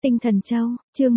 Tinh Thần Châu, chương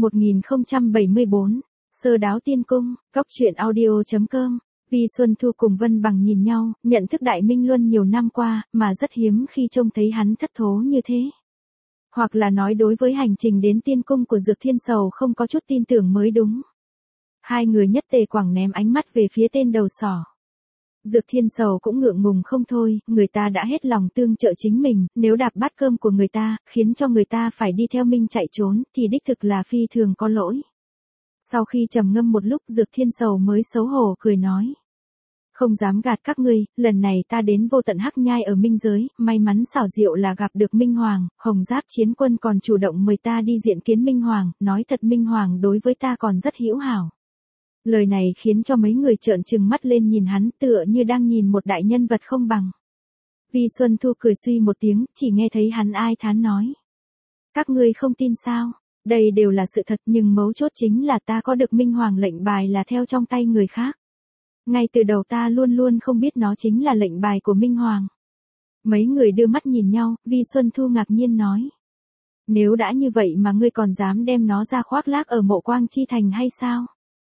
1074, Sơ Đáo Tiên Cung, Cóc truyện audio.com. Vi Xuân Thu cùng Vân Bằng nhìn nhau, nhận thức Đại Minh Luân nhiều năm qua, mà rất hiếm khi trông thấy hắn thất thố như thế. Hoặc là nói đối với hành trình đến tiên cung của Dược Thiên Sầu không có chút tin tưởng mới đúng. Hai người nhất tề quẳng ném ánh mắt về phía tên đầu sỏ. Dược Thiên Sầu cũng ngượng ngùng không thôi, người ta đã hết lòng tương trợ chính mình, nếu đạp bát cơm của người ta, khiến cho người ta phải đi theo mình chạy trốn, thì đích thực là phi thường có lỗi. Sau khi trầm ngâm một lúc, Dược Thiên Sầu mới xấu hổ cười nói. Không dám gạt các ngươi, lần này ta đến vô tận hắc nhai ở minh giới, may mắn xảo diệu là gặp được Minh Hoàng, Hồng Giáp Chiến Quân còn chủ động mời ta đi diện kiến Minh Hoàng, nói thật Minh Hoàng đối với ta còn rất hữu hảo. Lời này khiến cho mấy người trợn trừng mắt lên nhìn hắn, tựa như đang nhìn một đại nhân vật không bằng. Vi Xuân Thu cười suy một tiếng, chỉ nghe thấy hắn ai thán nói. Các ngươi không tin sao? Đây đều là sự thật, nhưng mấu chốt chính là ta có được Minh Hoàng lệnh bài là theo trong tay người khác. Ngay từ đầu ta luôn luôn không biết nó chính là lệnh bài của Minh Hoàng. Mấy người đưa mắt nhìn nhau, Vi Xuân Thu ngạc nhiên nói. Nếu đã như vậy mà ngươi còn dám đem nó ra khoác lác ở Mộ Quang Chi Thành hay sao?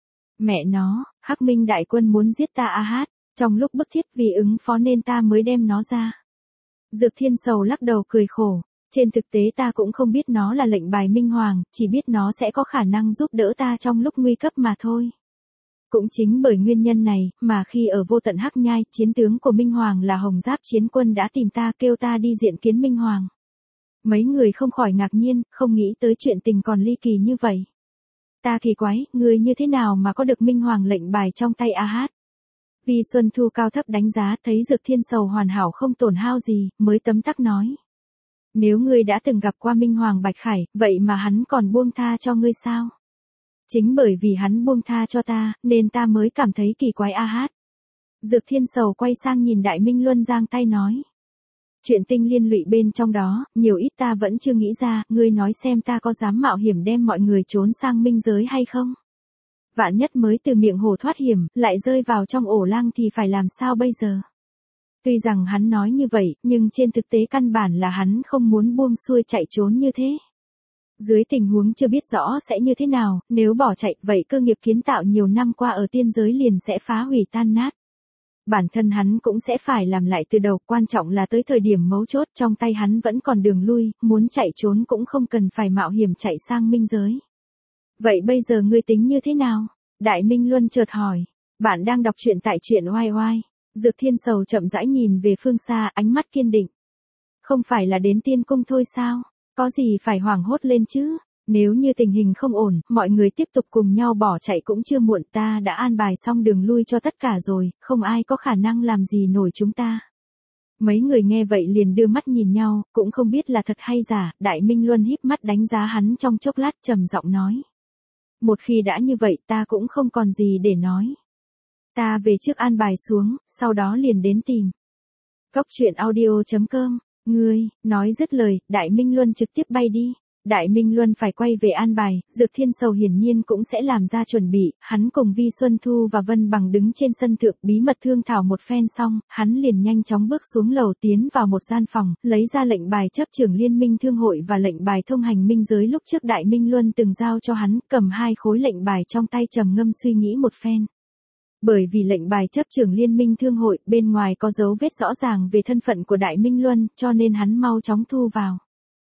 Mẹ nó, Hắc Minh đại quân muốn giết ta a hát, trong lúc bức thiết vì ứng phó nên ta mới đem nó ra. Dược Thiên Sầu lắc đầu cười khổ, trên thực tế ta cũng không biết nó là lệnh bài Minh Hoàng, chỉ biết nó sẽ có khả năng giúp đỡ ta trong lúc nguy cấp mà thôi. Cũng chính bởi nguyên nhân này, mà khi ở vô tận hắc nhai, chiến tướng của Minh Hoàng là Hồng Giáp Chiến Quân đã tìm ta kêu ta đi diện kiến Minh Hoàng. Mấy người không khỏi ngạc nhiên, không nghĩ tới chuyện tình còn ly kỳ như vậy. Ta kỳ quái, người như thế nào mà có được Minh Hoàng lệnh bài trong tay a hát? Vi Xuân Thu cao thấp đánh giá, thấy Dược Thiên Sầu hoàn hảo không tổn hao gì, mới tấm tắc nói. Nếu ngươi đã từng gặp qua Minh Hoàng Bạch Khải, vậy mà hắn còn buông tha cho ngươi sao? Chính bởi vì hắn buông tha cho ta, nên ta mới cảm thấy kỳ quái a hát. Dược Thiên Sầu quay sang nhìn Đại Minh Luân giang tay nói. Chuyện tinh liên lụy bên trong đó, nhiều ít ta vẫn chưa nghĩ ra, ngươi nói xem ta có dám mạo hiểm đem mọi người trốn sang minh giới hay không? Vạn nhất mới từ miệng hồ thoát hiểm, lại rơi vào trong ổ lang thì phải làm sao bây giờ? Tuy rằng hắn nói như vậy, nhưng trên thực tế căn bản là hắn không muốn buông xuôi chạy trốn như thế. Dưới tình huống chưa biết rõ sẽ như thế nào, nếu bỏ chạy, vậy cơ nghiệp kiến tạo nhiều năm qua ở tiên giới liền sẽ phá hủy tan nát. Bản thân hắn cũng sẽ phải làm lại từ đầu, quan trọng là tới thời điểm mấu chốt trong tay hắn vẫn còn đường lui, muốn chạy trốn cũng không cần phải mạo hiểm chạy sang minh giới. Vậy bây giờ ngươi tính như thế nào? Đại Minh Luân chợt hỏi. Bạn đang đọc truyện tại truyện oai oai. Dược Thiên Sầu chậm rãi nhìn về phương xa, ánh mắt kiên định. Không phải là đến tiên cung thôi sao? Có gì phải hoảng hốt lên chứ? Nếu như tình hình không ổn, mọi người tiếp tục cùng nhau bỏ chạy cũng chưa muộn, ta đã an bài xong đường lui cho tất cả rồi, không ai có khả năng làm gì nổi chúng ta. Mấy người nghe vậy liền đưa mắt nhìn nhau, cũng không biết là thật hay giả, Đại Minh Luân híp mắt đánh giá hắn trong chốc lát trầm giọng nói. Một khi đã như vậy ta cũng không còn gì để nói. Ta về trước an bài xuống, sau đó liền đến tìm. Cóc truyện audio.com. Ngươi, nói dứt lời, Đại Minh Luân trực tiếp bay đi. Đại Minh Luân phải quay về an bài, Dược Thiên Sầu hiển nhiên cũng sẽ làm ra chuẩn bị, hắn cùng Vi Xuân Thu và Vân Bằng đứng trên sân thượng bí mật thương thảo một phen xong, hắn liền nhanh chóng bước xuống lầu tiến vào một gian phòng, lấy ra lệnh bài chấp trưởng Liên minh Thương hội và lệnh bài thông hành minh giới lúc trước Đại Minh Luân từng giao cho hắn, cầm hai khối lệnh bài trong tay trầm ngâm suy nghĩ một phen. Bởi vì lệnh bài chấp trưởng Liên minh Thương hội, bên ngoài có dấu vết rõ ràng về thân phận của Đại Minh Luân, cho nên hắn mau chóng thu vào.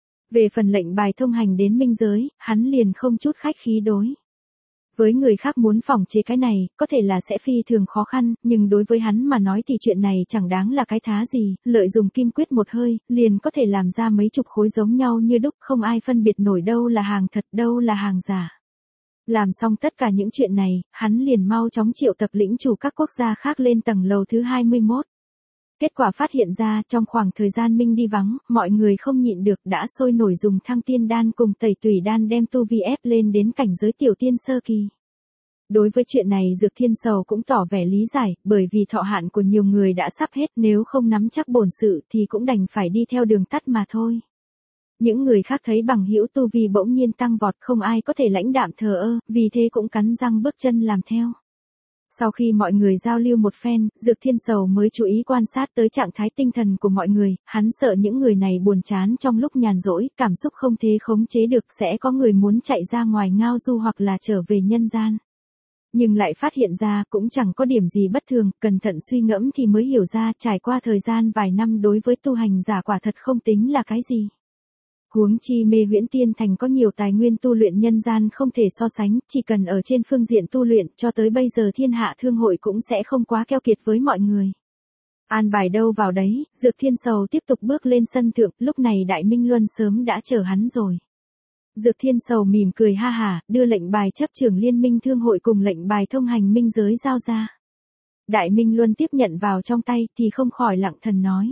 Về phần lệnh bài thông hành đến minh giới, hắn liền không chút khách khí đối. Với người khác muốn phỏng chế cái này, có thể là sẽ phi thường khó khăn, nhưng đối với hắn mà nói thì chuyện này chẳng đáng là cái thá gì, lợi dụng kim quyết một hơi, liền có thể làm ra mấy chục khối giống nhau như đúc, không ai phân biệt nổi đâu là hàng thật đâu là hàng giả. Làm xong tất cả những chuyện này, hắn liền mau chóng triệu tập lĩnh chủ các quốc gia khác lên tầng lầu thứ 21. Kết quả phát hiện ra, trong khoảng thời gian Minh đi vắng, mọi người không nhịn được đã sôi nổi dùng thăng tiên đan cùng tẩy tùy đan đem tu vi ép lên đến cảnh giới tiểu tiên sơ kỳ. Đối với chuyện này Dược Thiên Sầu cũng tỏ vẻ lý giải, bởi vì thọ hạn của nhiều người đã sắp hết, nếu không nắm chắc bổn sự thì cũng đành phải đi theo đường tắt mà thôi. Những người khác thấy bằng hữu tu vi bỗng nhiên tăng vọt, không ai có thể lãnh đạm thờ ơ, vì thế cũng cắn răng bước chân làm theo. Sau khi mọi người giao lưu một phen, Dược Thiên Sầu mới chú ý quan sát tới trạng thái tinh thần của mọi người, hắn sợ những người này buồn chán trong lúc nhàn rỗi, cảm xúc không thể khống chế được sẽ có người muốn chạy ra ngoài ngao du hoặc là trở về nhân gian. Nhưng lại phát hiện ra cũng chẳng có điểm gì bất thường, cẩn thận suy ngẫm thì mới hiểu ra trải qua thời gian vài năm đối với tu hành giả quả thật không tính là cái gì. Huống chi Mê Huyễn Tiên Thành có nhiều tài nguyên tu luyện nhân gian không thể so sánh, chỉ cần ở trên phương diện tu luyện cho tới bây giờ Thiên Hạ Thương hội cũng sẽ không quá keo kiệt với mọi người. An bài đâu vào đấy, Dược Thiên Sầu tiếp tục bước lên sân thượng, lúc này Đại Minh Luân sớm đã chờ hắn rồi. Dược Thiên Sầu mỉm cười ha hả, đưa lệnh bài chấp trưởng Liên minh Thương hội cùng lệnh bài thông hành minh giới giao ra. Đại Minh Luân tiếp nhận vào trong tay thì không khỏi lặng thần nói.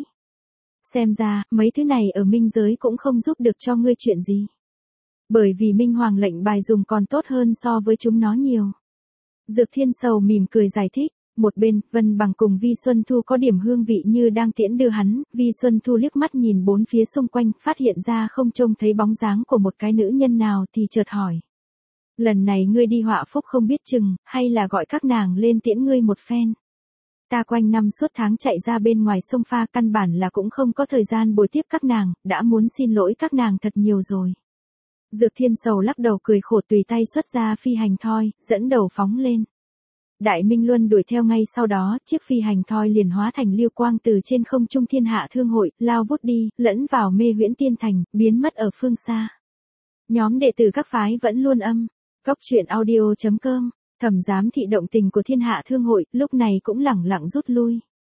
Xem ra, mấy thứ này ở minh giới cũng không giúp được cho ngươi chuyện gì. Bởi vì Minh Hoàng lệnh bài dùng còn tốt hơn so với chúng nó nhiều. Dược Thiên Sầu mỉm cười giải thích. Một bên, Vân Bằng cùng Vi Xuân Thu có điểm hương vị như đang tiễn đưa hắn, Vi Xuân Thu liếc mắt nhìn bốn phía xung quanh, phát hiện ra không trông thấy bóng dáng của một cái nữ nhân nào thì chợt hỏi. Lần này ngươi đi họa phúc không biết chừng, hay là gọi các nàng lên tiễn ngươi một phen. Ta quanh năm suốt tháng chạy ra bên ngoài sông pha căn bản là cũng không có thời gian bồi tiếp các nàng, đã muốn xin lỗi các nàng thật nhiều rồi. Dược Thiên Sầu lắc đầu cười khổ tùy tay xuất ra phi hành thoi, dẫn đầu phóng lên. Đại Minh Luân đuổi theo ngay sau đó, chiếc phi hành thoi liền hóa thành lưu quang từ trên không trung Thiên Hạ Thương hội, lao vút đi, lẫn vào Mê Huyễn Tiên Thành, biến mất ở phương xa. Nhóm đệ tử các phái vẫn luôn âm. Góc truyện audio.com, thẩm giám thị động tình của Thiên Hạ Thương hội, lúc này cũng lẳng lặng rút lui.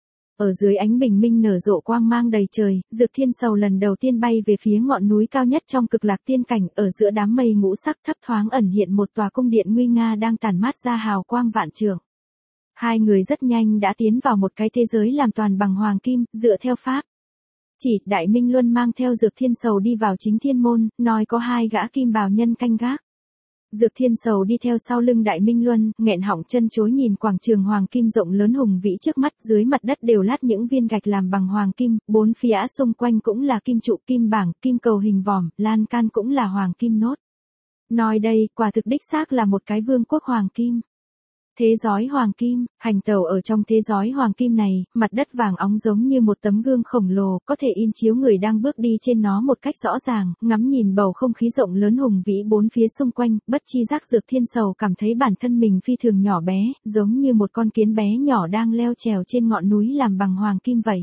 Ở dưới ánh bình minh nở rộ quang mang đầy trời, Dược Thiên Sầu lần đầu tiên bay về phía ngọn núi cao nhất trong Cực Lạc Tiên Cảnh, ở giữa đám mây ngũ sắc thấp thoáng ẩn hiện một tòa cung điện nguy nga đang tản mát ra hào quang vạn trượng. Hai người rất nhanh đã tiến vào một cái thế giới làm toàn bằng hoàng kim, dựa theo pháp. Chỉ Đại Minh Luân mang theo Dược Thiên Sầu đi vào chính thiên môn, nói có hai gã kim bào nhân canh gác. Dược Thiên Sầu đi theo sau lưng Đại Minh Luân, nghẹn họng chân chối nhìn quảng trường hoàng kim rộng lớn hùng vĩ trước mắt, dưới mặt đất đều lát những viên gạch làm bằng hoàng kim, bốn phía xung quanh cũng là kim trụ, kim bảng, kim cầu hình vòm, lan can cũng là hoàng kim nốt. Nói đây, quả thực đích xác là một cái vương quốc hoàng kim. Thế giới hoàng kim, hành tẩu ở trong thế giới hoàng kim này, mặt đất vàng óng giống như một tấm gương khổng lồ, có thể in chiếu người đang bước đi trên nó một cách rõ ràng, ngắm nhìn bầu không khí rộng lớn hùng vĩ bốn phía xung quanh, bất chi giác Dược Thiên Sầu cảm thấy bản thân mình phi thường nhỏ bé, giống như một con kiến bé nhỏ đang leo trèo trên ngọn núi làm bằng hoàng kim vậy.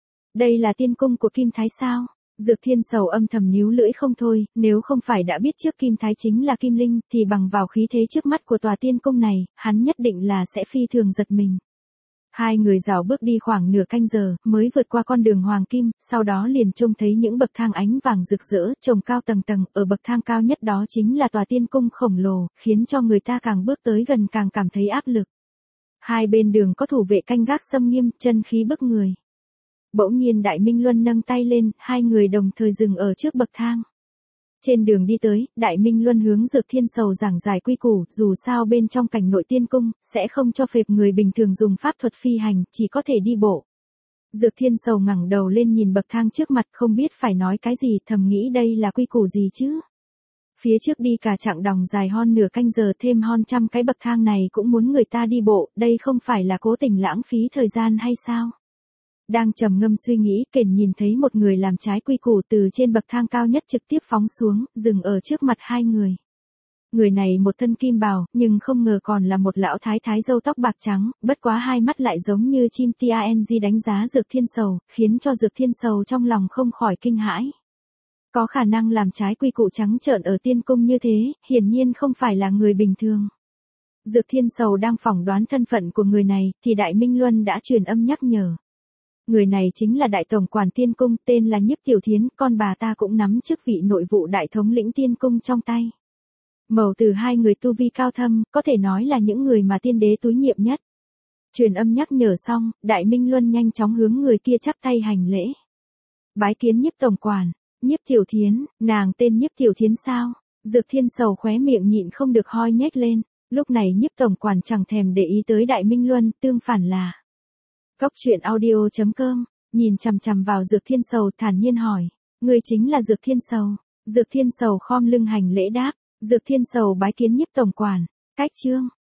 Đây là tiên cung của Kim Thái sao? Dược Thiên Sầu âm thầm níu lưỡi không thôi, nếu không phải đã biết trước Kim Thái chính là Kim Linh, thì bằng vào khí thế trước mắt của tòa tiên cung này, hắn nhất định là sẽ phi thường giật mình. Hai người rảo bước đi khoảng nửa canh giờ, mới vượt qua con đường hoàng kim, sau đó liền trông thấy những bậc thang ánh vàng rực rỡ, trồng cao tầng tầng, ở bậc thang cao nhất đó chính là tòa tiên cung khổng lồ, khiến cho người ta càng bước tới gần càng cảm thấy áp lực. Hai bên đường có thủ vệ canh gác xâm nghiêm, chân khí bức người. Bỗng nhiên Đại Minh Luân nâng tay lên, hai người đồng thời dừng ở trước bậc thang. Trên đường đi tới, Đại Minh Luân hướng Dược Thiên Sầu giảng giải quy củ, dù sao bên trong cảnh nội tiên cung, sẽ không cho phép người bình thường dùng pháp thuật phi hành, chỉ có thể đi bộ. Dược Thiên Sầu ngẩng đầu lên nhìn bậc thang trước mặt không biết phải nói cái gì, thầm nghĩ đây là quy củ gì chứ. Phía trước đi cả chặng đồng dài hơn nửa canh giờ thêm hơn trăm cái bậc thang này cũng muốn người ta đi bộ, đây không phải là cố tình lãng phí thời gian hay sao? Đang trầm ngâm suy nghĩ, Kền nhìn thấy một người làm trái quy củ từ trên bậc thang cao nhất trực tiếp phóng xuống, dừng ở trước mặt hai người. Người này một thân kim bào, nhưng không ngờ còn là một lão thái thái râu tóc bạc trắng, bất quá hai mắt lại giống như chim TANG đánh giá Dược Thiên Sầu, khiến cho Dược Thiên Sầu trong lòng không khỏi kinh hãi. Có khả năng làm trái quy củ trắng trợn ở tiên cung như thế, hiển nhiên không phải là người bình thường. Dược Thiên Sầu đang phỏng đoán thân phận của người này, thì Đại Minh Luân đã truyền âm nhắc nhở. Người này chính là đại tổng quản tiên cung, tên là Nhiếp Tiểu Thiến, con bà ta cũng nắm chức vị nội vụ đại thống lĩnh tiên cung trong tay. Mầu từ hai người tu vi cao thâm, có thể nói là những người mà tiên đế túi nhiệm nhất. Truyền âm nhắc nhở xong, Đại Minh Luân nhanh chóng hướng người kia chắp tay hành lễ. Bái kiến Nhiếp tổng quản, Nhiếp Tiểu Thiến, nàng tên Nhiếp Tiểu Thiến sao? Dược Thiên Sầu khóe miệng nhịn không được hoi nhếch lên, lúc này Nhiếp tổng quản chẳng thèm để ý tới Đại Minh Luân, tương phản là. Góc truyện audio.com, nhìn chằm chằm vào Dược Thiên Sầu thản nhiên hỏi, người chính là Dược Thiên Sầu. Dược Thiên Sầu khom lưng hành lễ đáp, Dược Thiên Sầu bái kiến Nhiếp tổng quản, cách chương.